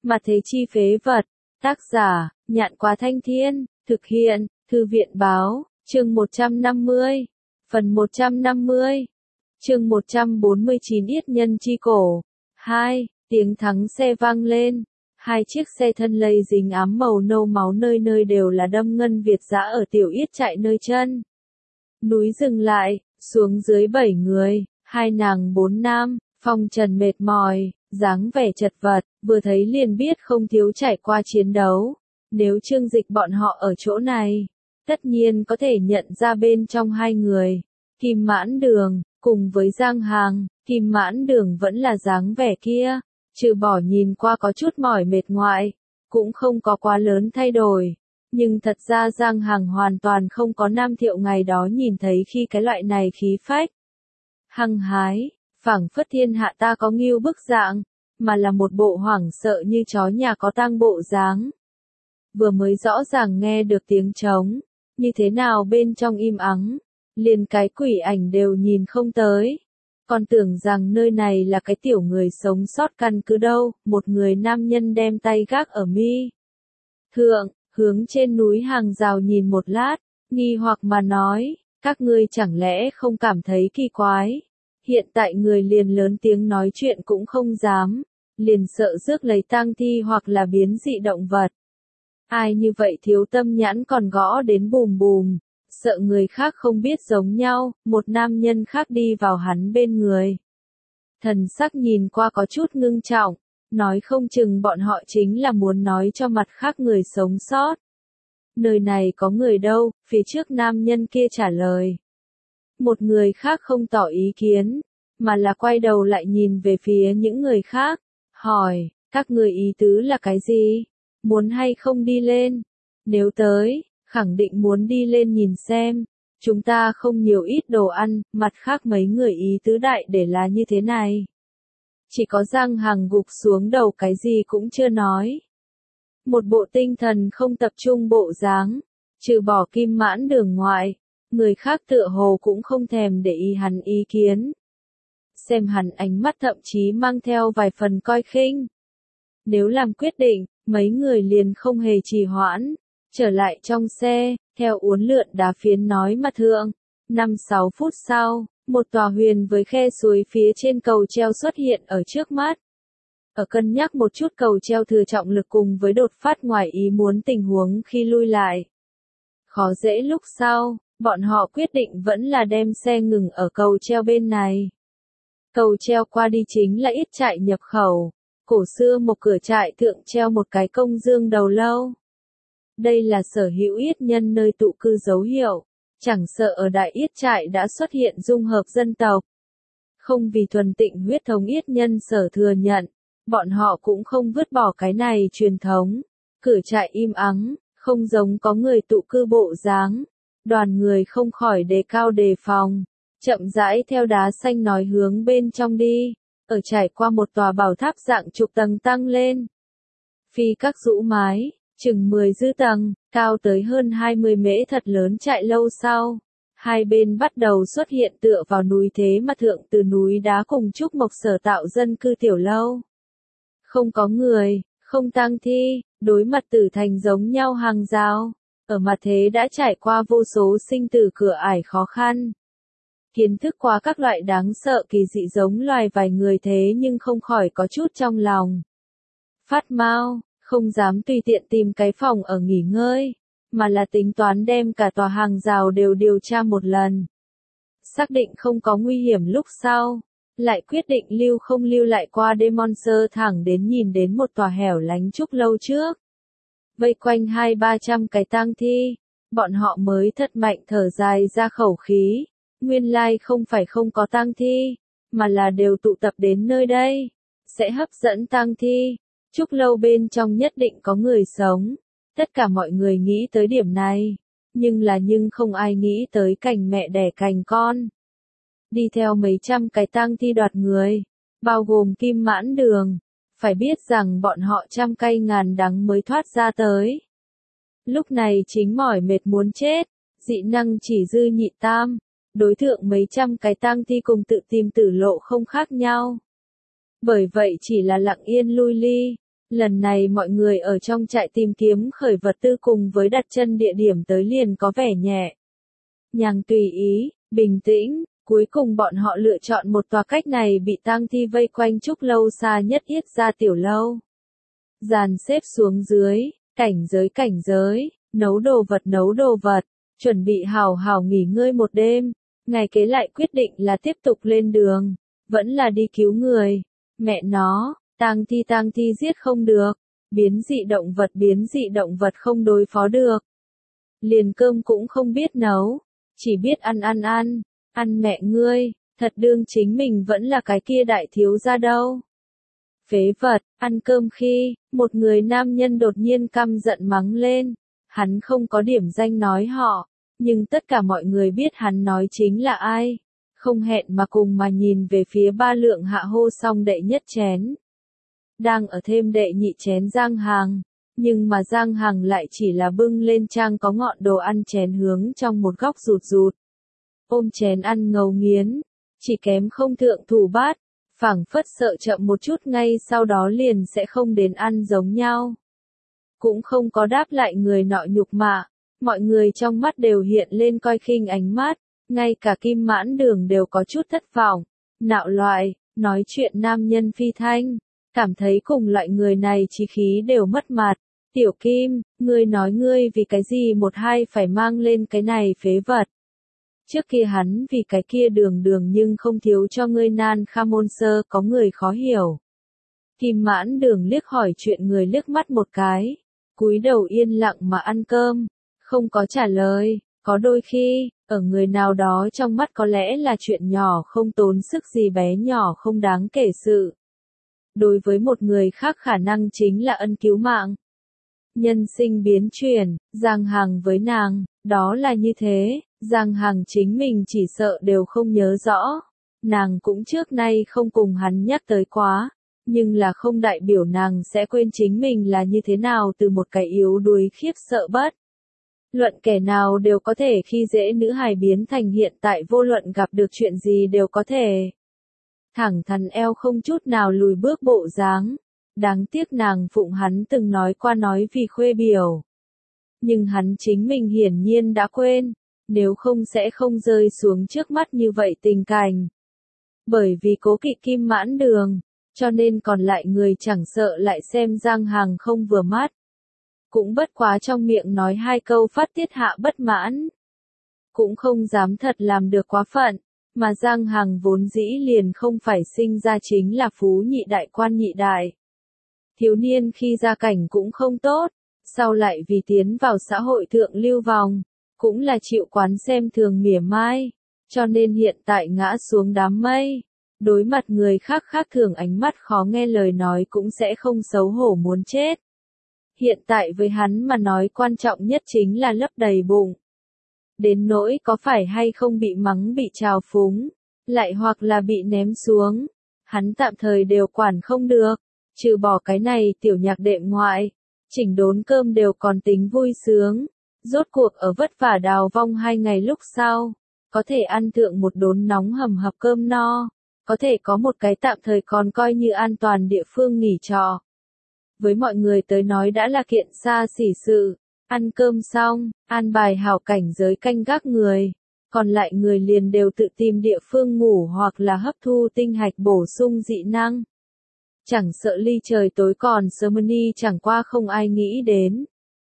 Mà thế chi phế vật. Tác giả, Nhạn Quá Thanh Thiên, thực hiện, Thư viện báo, chương 150, phần 150, chương 149 Yết Nhân Chi Cổ. 2. Tiếng thắng xe vang lên. Hai chiếc xe thân lây dính ám màu nâu máu nơi nơi đều là đâm ngân Việt dã ở tiểu yết trại nơi chân. Núi dừng lại, xuống dưới 7 người, 2 nàng 4 nam, phong trần mệt mỏi, dáng vẻ chật vật, vừa thấy liền biết không thiếu trải qua chiến đấu. Nếu Trương Dịch bọn họ ở chỗ này, tất nhiên có thể nhận ra bên trong hai người. Kim Mãn Đường, cùng với Giang Hàng, Kim Mãn Đường vẫn là dáng vẻ kia, trừ bỏ nhìn qua có chút mỏi mệt ngoại, cũng không có quá lớn thay đổi. Nhưng thật ra Giang Hàng hoàn toàn không có Nam Thiệu ngày đó nhìn thấy khi cái loại này khí phách. Hăng hái, phảng phất thiên hạ ta có ngưu bức dạng, mà là một bộ hoảng sợ như chó nhà có tang bộ dáng. Vừa mới rõ ràng nghe được tiếng trống, như thế nào bên trong im ắng, liền cái quỷ ảnh đều nhìn không tới. Còn tưởng rằng nơi này là cái tiểu người sống sót căn cứ đâu, một người nam nhân đem tay gác ở mi thượng, hướng trên núi hàng rào nhìn một lát, nghi hoặc mà nói, các ngươi chẳng lẽ không cảm thấy kỳ quái? Hiện tại người liền lớn tiếng nói chuyện cũng không dám, liền sợ rước lấy tang thi hoặc là biến dị động vật. Ai như vậy thiếu tâm nhãn còn gõ đến bùm bùm, sợ người khác không biết giống nhau, một nam nhân khác đi vào hắn bên người. Thần sắc nhìn qua có chút ngưng trọng, nói không chừng bọn họ chính là muốn nói cho mặt khác người sống sót. Nơi này có người đâu, phía trước nam nhân kia trả lời. Một người khác không tỏ ý kiến, mà là quay đầu lại nhìn về phía những người khác, hỏi, các người ý tứ là cái gì? Muốn hay không đi lên? Nếu tới, khẳng định muốn đi lên nhìn xem. Chúng ta không nhiều ít đồ ăn, mặt khác mấy người ý tứ đại để là như thế này. Chỉ có Giang Hằng gục xuống đầu cái gì cũng chưa nói. Một bộ tinh thần không tập trung bộ dáng, trừ bỏ Kim Mãn Đường ngoại, người khác tựa hồ cũng không thèm để ý hắn ý kiến. Xem hắn ánh mắt thậm chí mang theo vài phần coi khinh. Nếu làm quyết định, mấy người liền không hề trì hoãn, trở lại trong xe, theo uốn lượn đá phiến nói mà thượng. 5-6 phút sau, một tòa huyền với khe suối phía trên cầu treo xuất hiện ở trước mắt. Ở cân nhắc một chút cầu treo thừa trọng lực cùng với đột phát ngoài ý muốn tình huống khi lui lại. Khó dễ lúc sau, bọn họ quyết định vẫn là đem xe ngừng ở cầu treo bên này. Cầu treo qua đi chính là Yết trại nhập khẩu. Cổ xưa một cửa trại thượng treo một cái công dương đầu lâu. Đây là sở hữu Yết nhân nơi tụ cư dấu hiệu, chẳng sợ ở đại Yết trại đã xuất hiện dung hợp dân tộc. Không vì thuần tịnh huyết thống Yết nhân sở thừa nhận, bọn họ cũng không vứt bỏ cái này truyền thống. Cửa trại im ắng, không giống có người tụ cư bộ dáng. Đoàn người không khỏi đề cao đề phòng, chậm rãi theo đá xanh nói hướng bên trong đi. Ở trải qua một tòa bảo tháp dạng chục tầng tăng lên. Phi các rũ mái, chừng 10 dư tầng, cao tới hơn 20 mễ thật lớn trại lâu sau. Hai bên bắt đầu xuất hiện tựa vào núi thế mà thượng từ núi đá cùng trúc mộc sở tạo dân cư tiểu lâu. Không có người, không tang thi, đối mặt tử thành giống nhau hàng rào. Ở mặt thế đã trải qua vô số sinh tử cửa ải khó khăn. Kiến thức qua các loại đáng sợ kỳ dị giống loài vài người thế nhưng không khỏi có chút trong lòng. Phát mau, không dám tùy tiện tìm cái phòng ở nghỉ ngơi, mà là tính toán đem cả tòa hàng rào đều điều tra một lần. Xác định không có nguy hiểm lúc sau, lại quyết định lưu không lưu lại qua đêm Monster thẳng đến nhìn đến một tòa hẻo lánh trúc lâu trước. Vây quanh 200-300 cái tang thi, bọn họ mới thật mạnh thở dài ra khẩu khí. Nguyên lai không phải không có tang thi, mà là đều tụ tập đến nơi đây, sẽ hấp dẫn tang thi. Trúc lâu bên trong nhất định có người sống. Tất cả mọi người nghĩ tới điểm này, nhưng không ai nghĩ tới cành mẹ đẻ cành con. Đi theo mấy trăm cái tang thi đoạt người, bao gồm Kim Mãn Đường, phải biết rằng bọn họ trăm cay ngàn đắng mới thoát ra tới. Lúc này chính mỏi mệt muốn chết, dị năng chỉ dư nhị tam. Đối tượng mấy trăm cái tang thi cùng tự tìm tử lộ không khác nhau. Bởi vậy chỉ là lặng yên lui ly, Lần này mọi người ở trong trại tìm kiếm khởi vật tư cùng với đặt chân địa điểm tới liền có vẻ nhẹ nhàng tùy ý, bình tĩnh, cuối cùng bọn họ lựa chọn một tòa cách này bị tang thi vây quanh trúc lâu xa nhất Yết Gia tiểu lâu. Dàn xếp xuống dưới, cảnh giới, nấu đồ vật, chuẩn bị hào hào nghỉ ngơi một đêm, ngày kế lại quyết định là tiếp tục lên đường, vẫn là đi cứu người, mẹ nó, tang thi giết không được, biến dị động vật không đối phó được. Liền cơm cũng không biết nấu, chỉ biết ăn mẹ ngươi, thật đương chính mình vẫn là cái kia đại thiếu gia đâu. Phế vật, ăn cơm khi, một người nam nhân đột nhiên căm giận mắng lên, hắn không có điểm danh nói họ, nhưng tất cả mọi người biết hắn nói chính là ai, không hẹn mà cùng mà nhìn về phía Ba Lượng Hạ hô xong đệ nhất chén. Đang ở thêm đệ nhị chén Giang Hàng, nhưng mà Giang Hàng lại chỉ là bưng lên trang có ngọn đồ ăn chén hướng trong một góc rụt. Ôm chén ăn ngấu nghiến, chỉ kém không thượng thủ bát, phảng phất sợ chậm một chút ngay sau đó liền sẽ không đến ăn giống nhau. Cũng không có đáp lại người nọ nhục mạ, mọi người trong mắt đều hiện lên coi khinh ánh mắt, ngay cả Kim Mãn Đường đều có chút thất vọng, nạo loại, nói chuyện nam nhân phi thanh, cảm thấy cùng loại người này chí khí đều mất mặt. Tiểu Kim, ngươi nói ngươi vì cái gì một hai phải mang lên cái này phế vật. Trước kia hắn vì cái kia đường nhưng không thiếu cho ngươi nan kha môn sơ có người khó hiểu. Kim Mãn Đường liếc hỏi chuyện người liếc mắt một cái, cúi đầu yên lặng mà ăn cơm, không có trả lời, có đôi khi, ở người nào đó trong mắt có lẽ là chuyện nhỏ không tốn sức gì bé nhỏ không đáng kể sự. Đối với một người khác khả năng chính là ân cứu mạng. Nhân sinh biến chuyển, Giang Hàng với nàng, đó là như thế, Giang Hàng chính mình chỉ sợ đều không nhớ rõ. Nàng cũng trước nay không cùng hắn nhắc tới quá, nhưng là không đại biểu nàng sẽ quên chính mình là như thế nào từ một cái yếu đuối khiếp sợ bất. Luận kẻ nào đều có thể khi dễ nữ hài biến thành hiện tại vô luận gặp được chuyện gì đều có thể. Thẳng thắn eo không chút nào lùi bước bộ dáng. Đáng tiếc nàng phụng hắn từng nói qua nói vì khuê biểu. Nhưng hắn chính mình hiển nhiên đã quên, nếu không sẽ không rơi xuống trước mắt như vậy tình cảnh. Bởi vì cố kỵ Kim Mãn Đường, cho nên còn lại người chẳng sợ lại xem Giang Hàng không vừa mắt. Cũng bất quá trong miệng nói hai câu phát tiết hạ bất mãn. Cũng không dám thật làm được quá phận, mà Giang Hàng vốn dĩ liền không phải sinh ra chính là phú nhị đại quan nhị đại. Thiếu niên khi gia cảnh cũng không tốt, sau lại vì tiến vào xã hội thượng lưu vòng, cũng là chịu quán xem thường mỉa mai, cho nên hiện tại ngã xuống đám mây. Đối mặt người khác thường ánh mắt khó nghe lời nói cũng sẽ không xấu hổ muốn chết. Hiện tại với hắn mà nói quan trọng nhất chính là lấp đầy bụng. Đến nỗi có phải hay không bị mắng bị trào phúng, lại hoặc là bị ném xuống, hắn tạm thời đều quản không được. Trừ bỏ cái này tiểu nhạc đệm ngoại, chỉnh đốn cơm đều còn tính vui sướng. Rốt cuộc ở vất vả đào vong 2 ngày lúc sau, có thể ăn thượng một đốn nóng hầm hập cơm no, có thể có một cái tạm thời còn coi như an toàn địa phương nghỉ trọ. Với mọi người tới nói đã là kiện xa xỉ sự, ăn cơm xong, an bài hảo cảnh giới canh gác người, còn lại người liền đều tự tìm địa phương ngủ hoặc là hấp thu tinh hạch bổ sung dị năng. Chẳng sợ ly trời tối còn Sermony chẳng qua không ai nghĩ đến.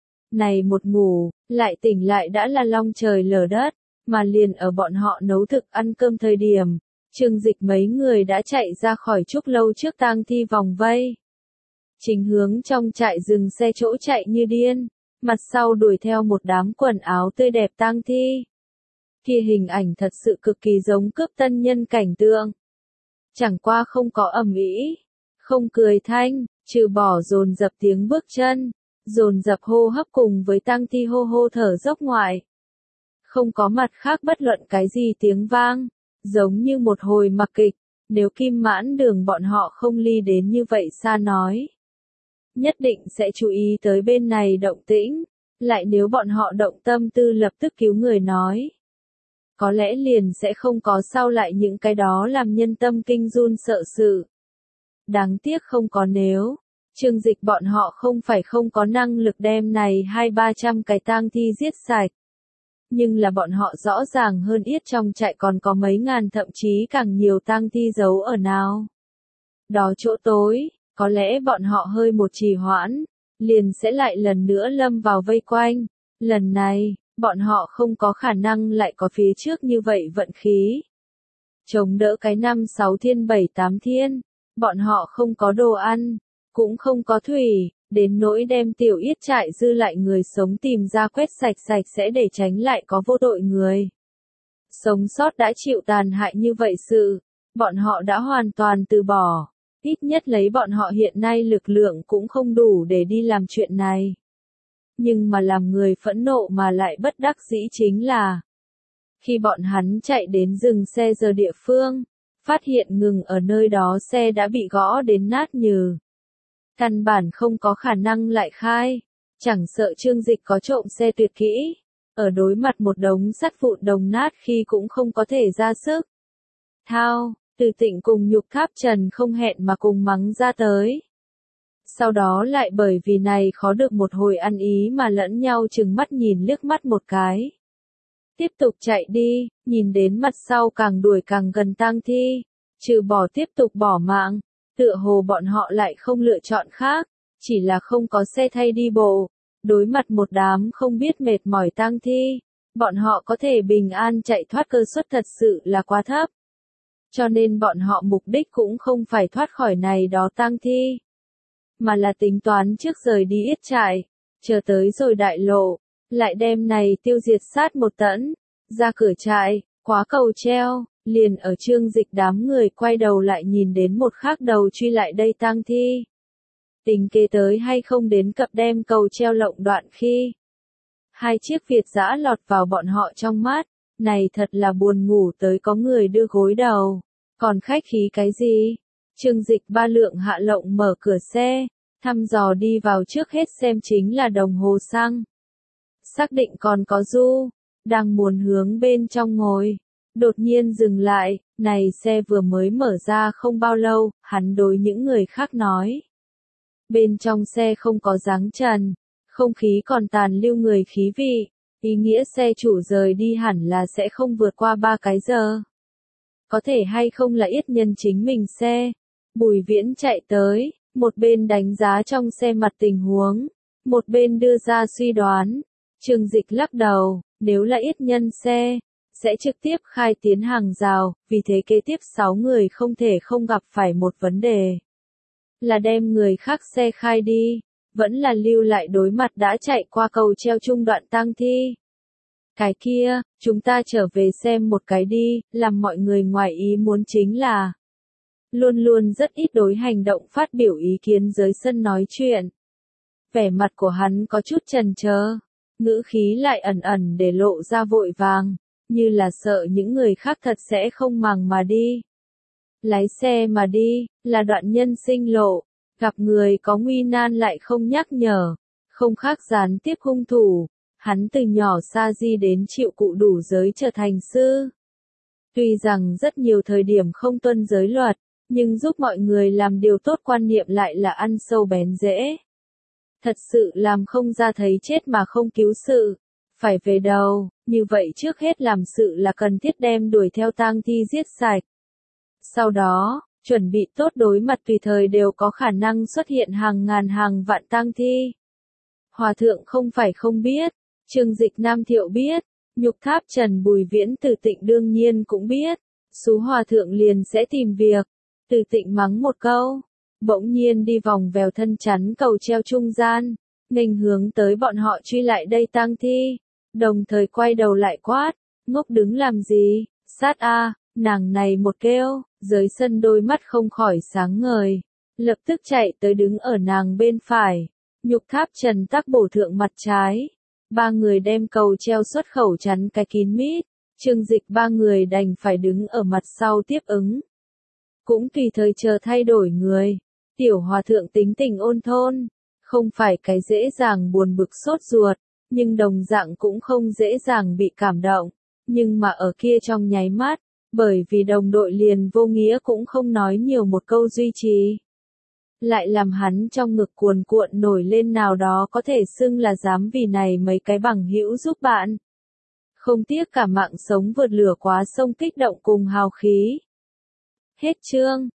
Này một ngủ, lại tỉnh lại đã là long trời lở đất, mà liền ở bọn họ nấu thực ăn cơm thời điểm, Trương Dịch mấy người đã chạy ra khỏi trúc lâu trước tang thi vòng vây. Chính hướng trong trại dừng xe chỗ chạy như điên, mặt sau đuổi theo một đám quần áo tươi đẹp tang thi. Kia hình ảnh thật sự cực kỳ giống cướp tân nhân cảnh tượng. Chẳng qua không có ầm ĩ, không cười thanh, trừ bỏ dồn dập tiếng bước chân, dồn dập hô hấp cùng với tang thi hô hô thở dốc ngoại. Không có mặt khác bất luận cái gì tiếng vang, giống như một hồi mặc kịch, nếu Kim Mãn Đường bọn họ không ly đến như vậy xa nói. Nhất định sẽ chú ý tới bên này động tĩnh, lại nếu bọn họ động tâm tư lập tức cứu người nói. Có lẽ liền sẽ không có sau lại những cái đó làm nhân tâm kinh run sợ sự. Đáng tiếc không có nếu, Trương Dịch bọn họ không phải không có năng lực đem này 200-300 cái tang thi giết sạch. Nhưng là bọn họ rõ ràng hơn ít trong trại còn có mấy ngàn thậm chí càng nhiều tang thi giấu ở nào. Đó chỗ tối, có lẽ bọn họ hơi một trì hoãn, liền sẽ lại lần nữa lâm vào vây quanh. Lần này, bọn họ không có khả năng lại có phía trước như vậy vận khí. Chống đỡ cái 5-6 thiên 7-8 thiên, bọn họ không có đồ ăn, cũng không có thủy, đến nỗi đem tiểu yết trại dư lại người sống tìm ra quét sạch sạch sẽ để tránh lại có vô tội người. Sống sót đã chịu tàn hại như vậy sự, bọn họ đã hoàn toàn từ bỏ, ít nhất lấy bọn họ hiện nay lực lượng cũng không đủ để đi làm chuyện này. Nhưng mà làm người phẫn nộ mà lại bất đắc dĩ chính là, khi bọn hắn chạy đến dừng xe giờ địa phương, phát hiện ngừng ở nơi đó xe đã bị gõ đến nát nhừ. Căn bản không có khả năng lại khai, chẳng sợ Trương Dịch có trộm xe tuyệt kỹ, ở đối mặt một đống sắt vụn đồng nát khi cũng không có thể ra sức. Thao, Từ Tịnh cùng Nhục Tháp Trần không hẹn mà cùng mắng ra tới. Sau đó lại bởi vì này khó được một hồi ăn ý mà lẫn nhau chừng mắt nhìn liếc mắt một cái. Tiếp tục chạy đi, nhìn đến mặt sau càng đuổi càng gần tang thi, trừ bỏ tiếp tục bỏ mạng, tựa hồ bọn họ lại không lựa chọn khác, chỉ là không có xe thay đi bộ, đối mặt một đám không biết mệt mỏi tang thi, bọn họ có thể bình an chạy thoát cơ suất thật sự là quá thấp. Cho nên bọn họ mục đích cũng không phải thoát khỏi này đó tang thi, mà là tính toán trước rời đi yết trại, chờ tới rồi đại lộ, lại đem này tiêu diệt sát một tẫn, ra cửa trại, quá cầu treo, liền ở Trương Dịch đám người quay đầu lại nhìn đến một khác đầu truy lại đây tang thi. Tình kế tới hay không đến cập đem cầu treo lộng đoạn khi. Hai chiếc Việt dã lọt vào bọn họ trong mắt, này thật là buồn ngủ tới có người đưa gối đầu, còn khách khí cái gì? Trương Dịch ba lượng hạ lộng mở cửa xe, thăm dò đi vào trước hết xem chính là đồng hồ xăng. Xác định còn có Du, đang muốn hướng bên trong ngồi. Đột nhiên dừng lại, này xe vừa mới mở ra không bao lâu, hắn đối những người khác nói. Bên trong xe không có dáng trần, không khí còn tàn lưu người khí vị, ý nghĩa xe chủ rời đi hẳn là sẽ không vượt qua 3 cái giờ. Có thể hay không là yết nhân chính mình xe. Bùi Viễn chạy tới, một bên đánh giá trong xe mặt tình huống, một bên đưa ra suy đoán. Trương Dịch lắc đầu, nếu là yết nhân xe, sẽ trực tiếp khai tiến hàng rào, vì thế kế tiếp 6 người không thể không gặp phải một vấn đề. Là đem người khác xe khai đi, vẫn là lưu lại đối mặt đã chạy qua cầu treo trung đoạn tang thi. Cái kia, chúng ta trở về xem một cái đi, làm mọi người ngoài ý muốn chính là luôn luôn rất ít đối hành động phát biểu ý kiến dưới sân nói chuyện. Vẻ mặt của hắn có chút chần chờ, ngữ khí lại ẩn ẩn để lộ ra vội vàng, như là sợ những người khác thật sẽ không màng mà đi. Lái xe mà đi, là đoạn nhân sinh lộ, gặp người có nguy nan lại không nhắc nhở, không khác gián tiếp hung thủ, hắn từ nhỏ sa di đến chịu cụ đủ giới trở thành sư. Tuy rằng rất nhiều thời điểm không tuân giới luật, nhưng giúp mọi người làm điều tốt quan niệm lại là ăn sâu bén rễ. Thật sự làm không ra thấy chết mà không cứu sự, phải về đầu, như vậy trước hết làm sự là cần thiết đem đuổi theo tang thi giết sạch. Sau đó, chuẩn bị tốt đối mặt tùy thời đều có khả năng xuất hiện hàng ngàn hàng vạn tang thi. Hòa thượng không phải không biết, Trương Dịch Nam Thiệu biết, Nhục Tháp Trần Bùi Viễn Từ Tịnh đương nhiên cũng biết, Sú Hòa thượng liền sẽ tìm việc. Từ Tịnh mắng một câu, bỗng nhiên đi vòng vèo thân chắn cầu treo trung gian, nghênh hướng tới bọn họ truy lại đây tang thi, đồng thời quay đầu lại quát, ngốc đứng làm gì, sát a, nàng này một kêu, dưới sân đôi mắt không khỏi sáng ngời, lập tức chạy tới đứng ở nàng bên phải, Nhục Tháp Trần tắc bổ thượng mặt trái, 3 người đem cầu treo xuất khẩu chắn cái kín mít, Trương Dịch 3 người đành phải đứng ở mặt sau tiếp ứng. Cũng tùy thời chờ thay đổi người, tiểu hòa thượng tính tình ôn thôn, không phải cái dễ dàng buồn bực sốt ruột, nhưng đồng dạng cũng không dễ dàng bị cảm động, nhưng mà ở kia trong nháy mắt, bởi vì đồng đội liền vô nghĩa cũng không nói nhiều một câu duy trì. lại làm hắn trong ngực cuồn cuộn nổi lên nào đó có thể xưng là dám vì này mấy cái bằng hữu giúp bạn. Không tiếc cả mạng sống vượt lửa quá sông kích động cùng hào khí. Hết chương.